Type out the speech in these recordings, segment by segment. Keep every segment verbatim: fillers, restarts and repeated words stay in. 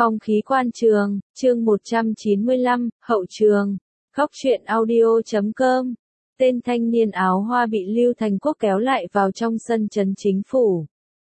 Phong khí quan trường, chương một trăm chín mươi lăm, hậu trường. Góc truyện audio chấm com. Tên thanh niên áo hoa bị Lưu Thành Quốc kéo lại vào trong sân trấn chính phủ.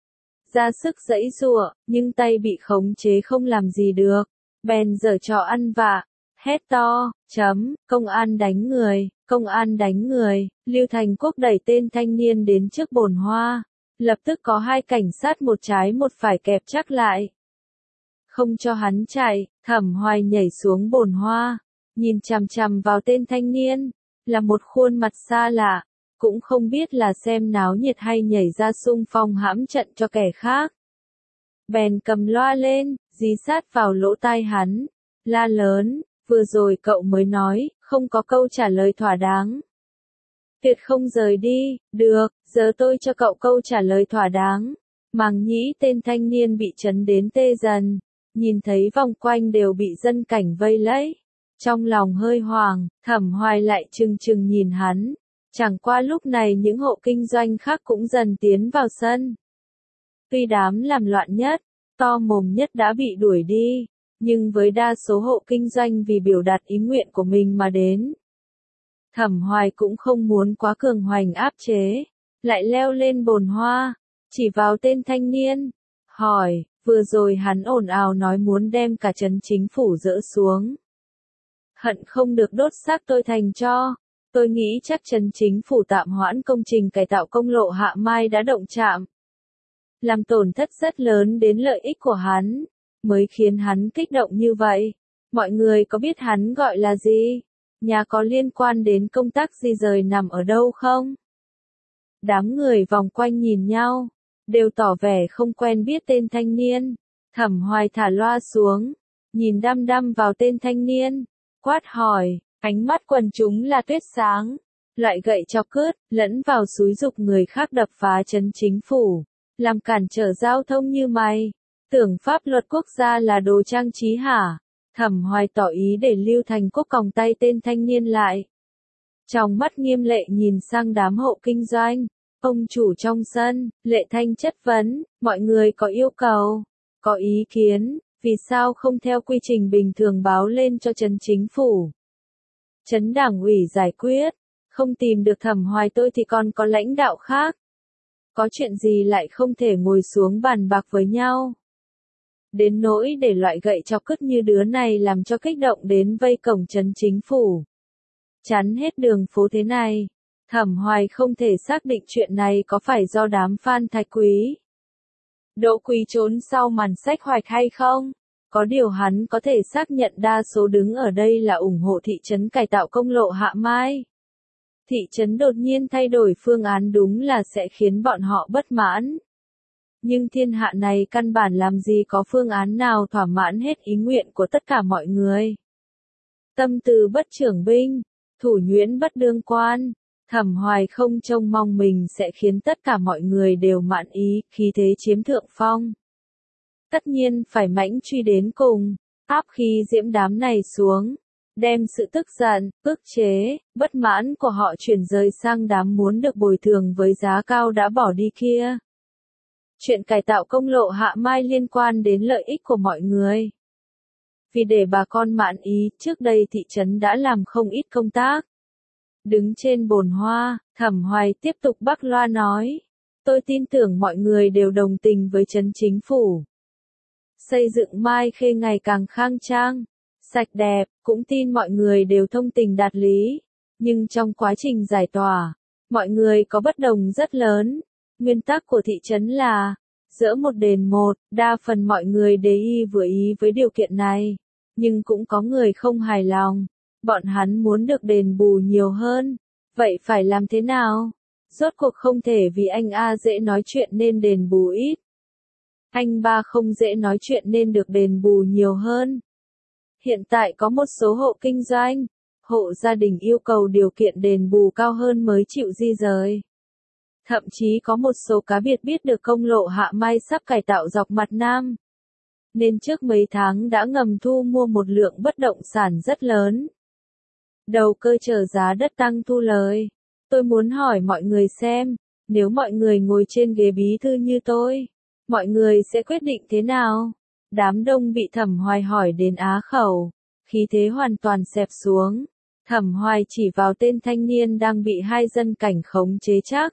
Ra sức giãy giụa, nhưng tay bị khống chế không làm gì được. Bèn giở trò ăn vạ, hét to, chấm, công an đánh người, công an đánh người. Lưu Thành Quốc đẩy tên thanh niên đến trước bồn hoa. Lập tức có hai cảnh sát một trái một phải kẹp chắc lại. Không cho hắn chạy, Thẩm Hoài nhảy xuống bồn hoa, nhìn chằm chằm vào tên thanh niên, là một khuôn mặt xa lạ, cũng không biết là xem náo nhiệt hay nhảy ra xung phong hãm trận cho kẻ khác. Bèn cầm loa lên, dí sát vào lỗ tai hắn, la lớn, vừa rồi cậu mới nói, không có câu trả lời thỏa đáng. Tuyệt không rời đi, được, giờ tôi cho cậu câu trả lời thỏa đáng. Màng nhĩ tên thanh niên bị chấn đến tê dần. Nhìn thấy vòng quanh đều bị dân cảnh vây lấy. Trong lòng hơi hoảng, Thẩm Hoài lại chừng chừng nhìn hắn. Chẳng qua lúc này những hộ kinh doanh khác cũng dần tiến vào sân. Tuy đám làm loạn nhất, to mồm nhất đã bị đuổi đi, nhưng với đa số hộ kinh doanh vì biểu đạt ý nguyện của mình mà đến. Thẩm Hoài cũng không muốn quá cường hoành áp chế, lại leo lên bồn hoa, chỉ vào tên thanh niên, hỏi. Vừa rồi hắn ồn ào nói muốn đem cả trấn chính phủ dỡ xuống. Hận không được đốt xác tôi thành tro. Tôi nghĩ chắc trấn chính phủ tạm hoãn công trình cải tạo công lộ Hạ Mai đã động chạm. Làm tổn thất rất lớn đến lợi ích của hắn, mới khiến hắn kích động như vậy. Mọi người có biết hắn gọi là gì? Nhà có liên quan đến công tác di rời nằm ở đâu không? Đám người vòng quanh nhìn nhau. Đều tỏ vẻ không quen biết tên thanh niên. Thẩm Hoài thả loa xuống, nhìn đăm đăm vào tên thanh niên, quát hỏi, ánh mắt quần chúng là tuyết sáng, loại gậy chọc cướp, lẫn vào xúi giục người khác đập phá trấn chính phủ, làm cản trở giao thông như mày, tưởng pháp luật quốc gia là đồ trang trí hả? Thẩm Hoài tỏ ý để Lưu Thành Quốc còng tay tên thanh niên lại. Trong mắt nghiêm lệ nhìn sang đám hộ kinh doanh. Ông chủ trong sân, Lệ Thanh chất vấn, mọi người có yêu cầu, có ý kiến, vì sao không theo quy trình bình thường báo lên cho trấn chính phủ. Trấn đảng ủy giải quyết, không tìm được Thẩm Hoài tôi thì còn có lãnh đạo khác. Có chuyện gì lại không thể ngồi xuống bàn bạc với nhau. Đến nỗi để loại gậy chọc cứt như đứa này làm cho kích động đến vây cổng trấn chính phủ. Chắn hết đường phố thế này. Thẩm Hoài không thể xác định chuyện này có phải do đám fan Thạch Quý. Đỗ Quý trốn sau màn sách hoạch hay không? Có điều hắn có thể xác nhận đa số đứng ở đây là ủng hộ thị trấn cải tạo công lộ Hạ Mai. Thị trấn đột nhiên thay đổi phương án đúng là sẽ khiến bọn họ bất mãn. Nhưng thiên hạ này căn bản làm gì có phương án nào thỏa mãn hết ý nguyện của tất cả mọi người. Tâm từ bất trưởng binh, thủ nhuyễn bất đương quan. Thẩm Hoài không trông mong mình sẽ khiến tất cả mọi người đều mãn ý, khí thế chiếm thượng phong. Tất nhiên phải mãnh truy đến cùng, áp khí diễm đám này xuống, đem sự tức giận, ức chế, bất mãn của họ chuyển rời sang đám muốn được bồi thường với giá cao đã bỏ đi kia. Chuyện cải tạo công lộ Hạ Mai liên quan đến lợi ích của mọi người. Vì để bà con mãn ý, trước đây thị trấn đã làm không ít công tác. Đứng trên bồn hoa, Thẩm Hoài tiếp tục bắc loa nói. Tôi tin tưởng mọi người đều đồng tình với trấn chính phủ. Xây dựng Mai Khê ngày càng khang trang, sạch đẹp, cũng tin mọi người đều thông tình đạt lý. Nhưng trong quá trình giải tỏa, mọi người có bất đồng rất lớn. Nguyên tắc của thị trấn là, dỡ một đền một, đa phần mọi người đề y vừa ý với điều kiện này. Nhưng cũng có người không hài lòng. Bọn hắn muốn được đền bù nhiều hơn. Vậy phải làm thế nào? Rốt cuộc không thể vì anh A dễ nói chuyện nên đền bù ít. Anh ba không dễ nói chuyện nên được đền bù nhiều hơn. Hiện tại có một số hộ kinh doanh, hộ gia đình yêu cầu điều kiện đền bù cao hơn mới chịu di rời. Thậm chí có một số cá biệt biết được công lộ Hạ Mai sắp cải tạo dọc mặt Nam. Nên trước mấy tháng đã ngầm thu mua một lượng bất động sản rất lớn. Đầu cơ chờ giá đất tăng thu lời. Tôi muốn hỏi mọi người xem, nếu mọi người ngồi trên ghế bí thư như tôi, mọi người sẽ quyết định thế nào? Đám đông bị Thẩm Hoài hỏi đến á khẩu, khí thế hoàn toàn xẹp xuống. Thẩm Hoài chỉ vào tên thanh niên đang bị hai dân cảnh khống chế chắc.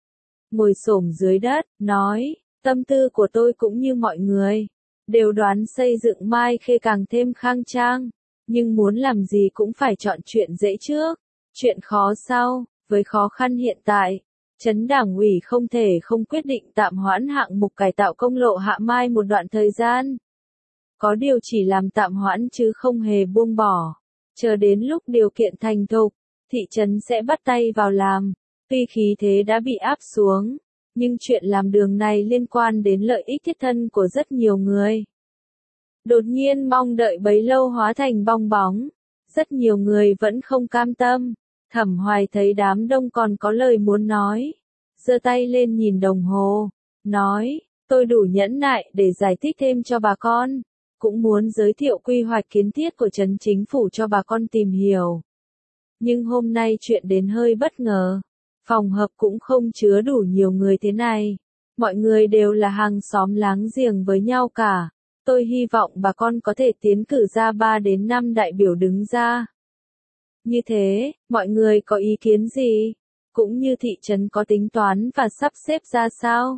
Ngồi xổm dưới đất, nói, tâm tư của tôi cũng như mọi người, đều đoán xây dựng Mai Khê càng thêm khang trang, nhưng muốn làm gì cũng phải chọn chuyện dễ trước, chuyện khó sau, với khó khăn hiện tại. Trấn Đảng ủy không thể không quyết định tạm hoãn hạng mục cải tạo công lộ Hạ Mai một đoạn thời gian. Có điều chỉ làm tạm hoãn chứ không hề buông bỏ. Chờ đến lúc điều kiện thành thục, thị trấn sẽ bắt tay vào làm. Tuy khí thế đã bị áp xuống, nhưng chuyện làm đường này liên quan đến lợi ích thiết thân của rất nhiều người. Đột nhiên mong đợi bấy lâu hóa thành bong bóng. Rất nhiều người vẫn không cam tâm. Thẩm Hoài thấy đám đông còn có lời muốn nói. Giơ tay lên nhìn đồng hồ. Nói, tôi đủ nhẫn nại để giải thích thêm cho bà con. Cũng muốn giới thiệu quy hoạch kiến thiết của trấn chính phủ cho bà con tìm hiểu. Nhưng hôm nay chuyện đến hơi bất ngờ. Phòng họp cũng không chứa đủ nhiều người thế này. Mọi người đều là hàng xóm láng giềng với nhau cả. Tôi hy vọng bà con có thể tiến cử ra ba đến năm đại biểu đứng ra. Như thế, mọi người có ý kiến gì? Cũng như thị trấn có tính toán và sắp xếp ra sao?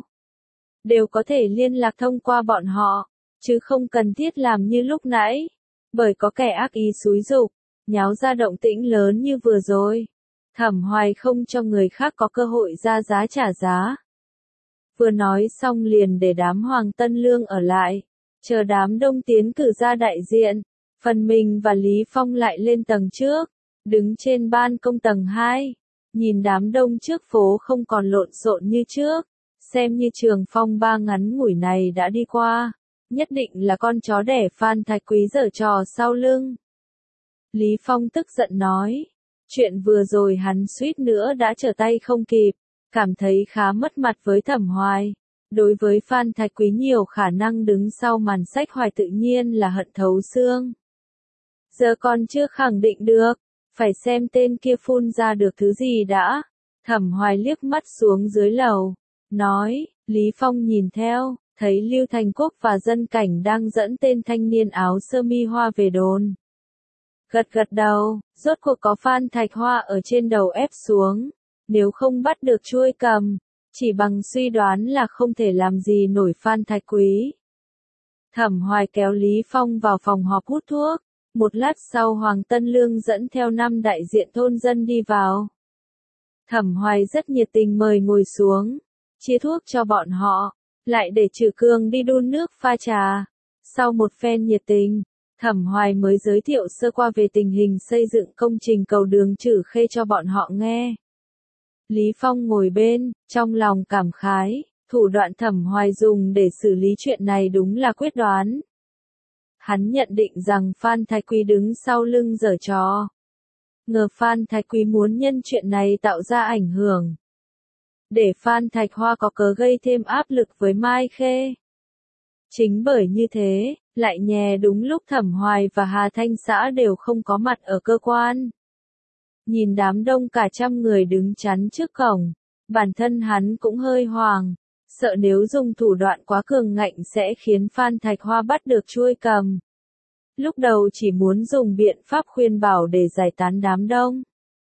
Đều có thể liên lạc thông qua bọn họ, chứ không cần thiết làm như lúc nãy. Bởi có kẻ ác ý xúi giục, nháo ra động tĩnh lớn như vừa rồi. Thẩm Hoài không cho người khác có cơ hội ra giá trả giá. Vừa nói xong liền để đám Hoàng Tân Lương ở lại, chờ đám đông tiến cử ra đại diện. Phần mình và Lý Phong lại lên tầng trước, đứng trên ban công tầng hai, nhìn đám đông trước phố không còn lộn xộn như trước, xem như trường phong ba ngắn ngủi này đã đi qua, nhất định là con chó đẻ Phan Thái Quý giở trò sau lưng. Lý Phong tức giận nói, chuyện vừa rồi hắn suýt nữa đã trở tay không kịp, cảm thấy khá mất mặt với Thẩm Hoài. Đối với Phan Thái Quý nhiều khả năng đứng sau màn sách Hoài tự nhiên là hận thấu xương. Giờ còn chưa khẳng định được, phải xem tên kia phun ra được thứ gì đã. Thẩm Hoài liếc mắt xuống dưới lầu, nói, Lý Phong nhìn theo, thấy Lưu Thành Quốc và dân cảnh đang dẫn tên thanh niên áo sơ mi hoa về đồn. Gật gật đầu, rốt cuộc có Phan Thạch Hoa ở trên đầu ép xuống, nếu không bắt được chuôi cầm, chỉ bằng suy đoán là không thể làm gì nổi Phan Thái Quý. Thẩm Hoài kéo Lý Phong vào phòng họp hút thuốc, một lát sau Hoàng Tân Lương dẫn theo năm đại diện thôn dân đi vào. Thẩm Hoài rất nhiệt tình mời ngồi xuống, chia thuốc cho bọn họ, lại để Trừ Cương đi đun nước pha trà. Sau một phen nhiệt tình, Thẩm Hoài mới giới thiệu sơ qua về tình hình xây dựng công trình cầu đường Trử Khê cho bọn họ nghe. Lý Phong ngồi bên, trong lòng cảm khái, thủ đoạn Thẩm Hoài dùng để xử lý chuyện này đúng là quyết đoán. Hắn nhận định rằng Phan Thái Quý đứng sau lưng giở trò. Ngờ Phan Thái Quý muốn nhân chuyện này tạo ra ảnh hưởng, để Phan Thạch Hoa có cớ gây thêm áp lực với Mai Khê. Chính bởi như thế, lại nhè đúng lúc Thẩm Hoài và Hà Thanh Xã đều không có mặt ở cơ quan. Nhìn đám đông cả trăm người đứng chắn trước cổng, bản thân hắn cũng hơi hoang, sợ nếu dùng thủ đoạn quá cường ngạnh sẽ khiến Phan Thạch Hoa bắt được chuôi cầm. Lúc đầu chỉ muốn dùng biện pháp khuyên bảo để giải tán đám đông.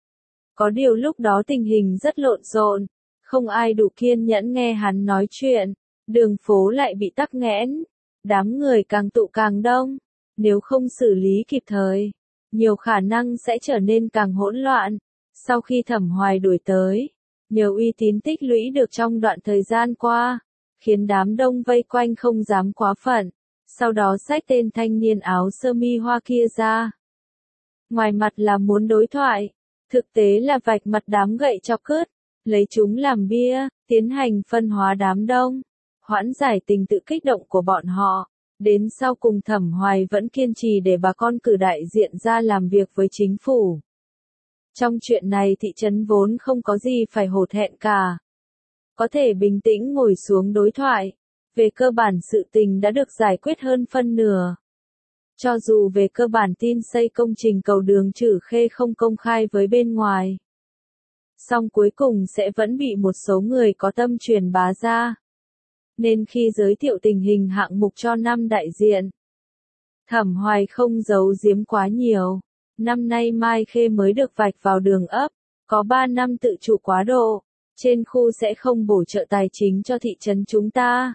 Có điều lúc đó tình hình rất lộn xộn, không ai đủ kiên nhẫn nghe hắn nói chuyện, đường phố lại bị tắc nghẽn, đám người càng tụ càng đông, nếu không xử lý kịp thời, nhiều khả năng sẽ trở nên càng hỗn loạn. Sau khi Thẩm Hoài đuổi tới, nhờ uy tín tích lũy được trong đoạn thời gian qua, khiến đám đông vây quanh không dám quá phận, sau đó xách tên thanh niên áo sơ mi hoa kia ra. Ngoài mặt là muốn đối thoại, thực tế là vạch mặt đám gậy chọc cứt, lấy chúng làm bia, tiến hành phân hóa đám đông, hoãn giải tình tự kích động của bọn họ. Đến sau cùng Thẩm Hoài vẫn kiên trì để bà con cử đại diện ra làm việc với chính phủ. Trong chuyện này thị trấn vốn không có gì phải hổ thẹn cả. Có thể bình tĩnh ngồi xuống đối thoại. Về cơ bản sự tình đã được giải quyết hơn phân nửa. Cho dù về cơ bản tin xây công trình cầu đường Trử Khê không công khai với bên ngoài, song cuối cùng sẽ vẫn bị một số người có tâm truyền bá ra. nên khi giới thiệu tình hình hạng mục cho năm đại diện, Thẩm Hoài không giấu giếm quá nhiều. Năm nay Mai Khê mới được vạch vào đường ấp, có ba năm tự chủ quá độ, trên khu sẽ không bổ trợ tài chính cho thị trấn chúng ta.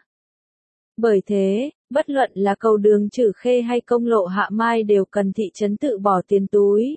Bởi thế, bất luận là cầu đường Trử Khê hay công lộ Hạ Mai đều cần thị trấn tự bỏ tiền túi.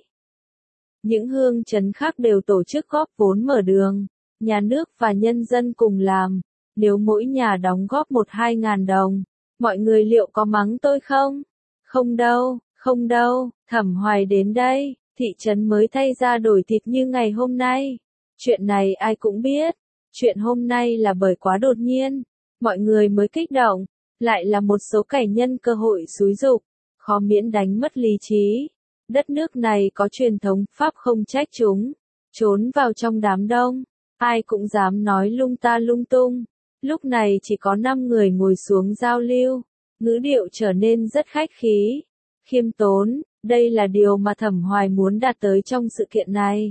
Những hương trấn khác đều tổ chức góp vốn mở đường, nhà nước và nhân dân cùng làm. Nếu mỗi nhà đóng góp một hai ngàn đồng, mọi người liệu có mắng tôi không? Không đâu, không đâu, Thẩm Hoài đến đây, thị trấn mới thay ra đổi thịt như ngày hôm nay. Chuyện này ai cũng biết, chuyện hôm nay là bởi quá đột nhiên, mọi người mới kích động, lại là một số kẻ nhân cơ hội xúi giục, khó miễn đánh mất lý trí. Đất nước này có truyền thống Pháp không trách chúng, trốn vào trong đám đông, ai cũng dám nói lung ta lung tung. Lúc này chỉ có năm người ngồi xuống giao lưu, ngữ điệu trở nên rất khách khí, khiêm tốn, đây là điều mà Thẩm Hoài muốn đạt tới trong sự kiện này.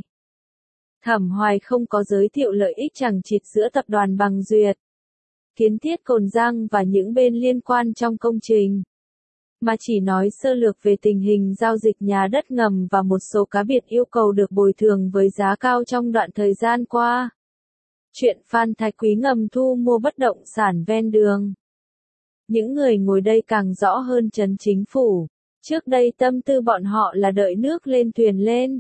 Thẩm Hoài không có giới thiệu lợi ích chằng chịt giữa tập đoàn Bằng Duyệt, Kiến Thiết Cồn Giang và những bên liên quan trong công trình, mà chỉ nói sơ lược về tình hình giao dịch nhà đất ngầm và một số cá biệt yêu cầu được bồi thường với giá cao trong đoạn thời gian qua. Chuyện Phan Thái Quý ngầm thu mua bất động sản ven đường. Những người ngồi đây càng rõ hơn trấn chính phủ. Trước đây tâm tư bọn họ là đợi nước lên thuyền lên.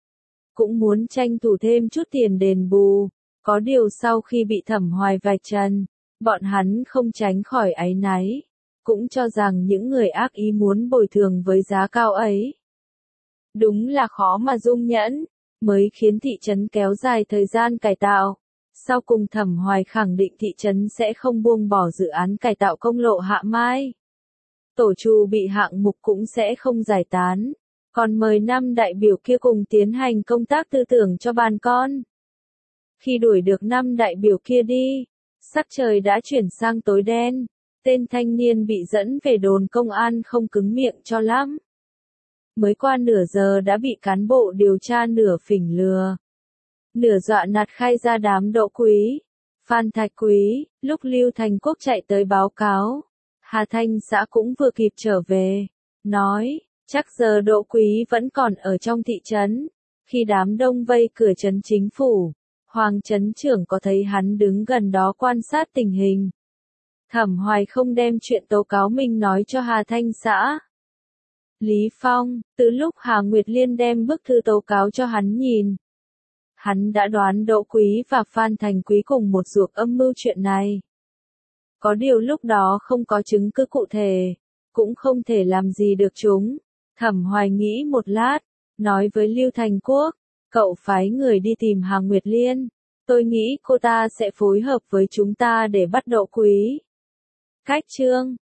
Cũng muốn tranh thủ thêm chút tiền đền bù. Có điều sau khi bị Thẩm Hoài vạch trần, bọn hắn không tránh khỏi áy náy. Cũng cho rằng những người ác ý muốn bồi thường với giá cao ấy. Đúng là khó mà dung nhẫn, mới khiến thị trấn kéo dài thời gian cải tạo. Sau cùng Thẩm Hoài khẳng định thị trấn sẽ không buông bỏ dự án cải tạo công lộ Hạ Mai. Tổ trù bị hạng mục cũng sẽ không giải tán, còn mời năm đại biểu kia cùng tiến hành công tác tư tưởng cho bàn con. Khi đuổi được năm đại biểu kia đi, sắc trời đã chuyển sang tối đen, tên thanh niên bị dẫn về đồn công an không cứng miệng cho lắm. Mới qua nửa giờ đã bị cán bộ điều tra nửa phỉnh lừa. Nửa dọa nạt khai ra đám Đỗ Quý, Phan Thạch Quý, lúc Lưu Thành Quốc chạy tới báo cáo. Hà Thanh xã cũng vừa kịp trở về, nói, chắc giờ Đỗ Quý vẫn còn ở trong thị trấn. Khi đám đông vây cửa trấn chính phủ, Hoàng trấn trưởng có thấy hắn đứng gần đó quan sát tình hình. Thẩm Hoài không đem chuyện tố cáo mình nói cho Hà Thanh xã. Lý Phong, từ lúc Hà Nguyệt Liên đem bức thư tố cáo cho hắn nhìn, hắn đã đoán Đỗ Quý và Phan Thành Quý cùng một ruột âm mưu chuyện này. Có điều lúc đó không có chứng cứ cụ thể, cũng không thể làm gì được chúng. Thẩm Hoài nghĩ một lát, nói với Lưu Thành Quốc, cậu phái người đi tìm Hà Nguyệt Liên, tôi nghĩ cô ta sẽ phối hợp với chúng ta để bắt Đỗ Quý. Cách chương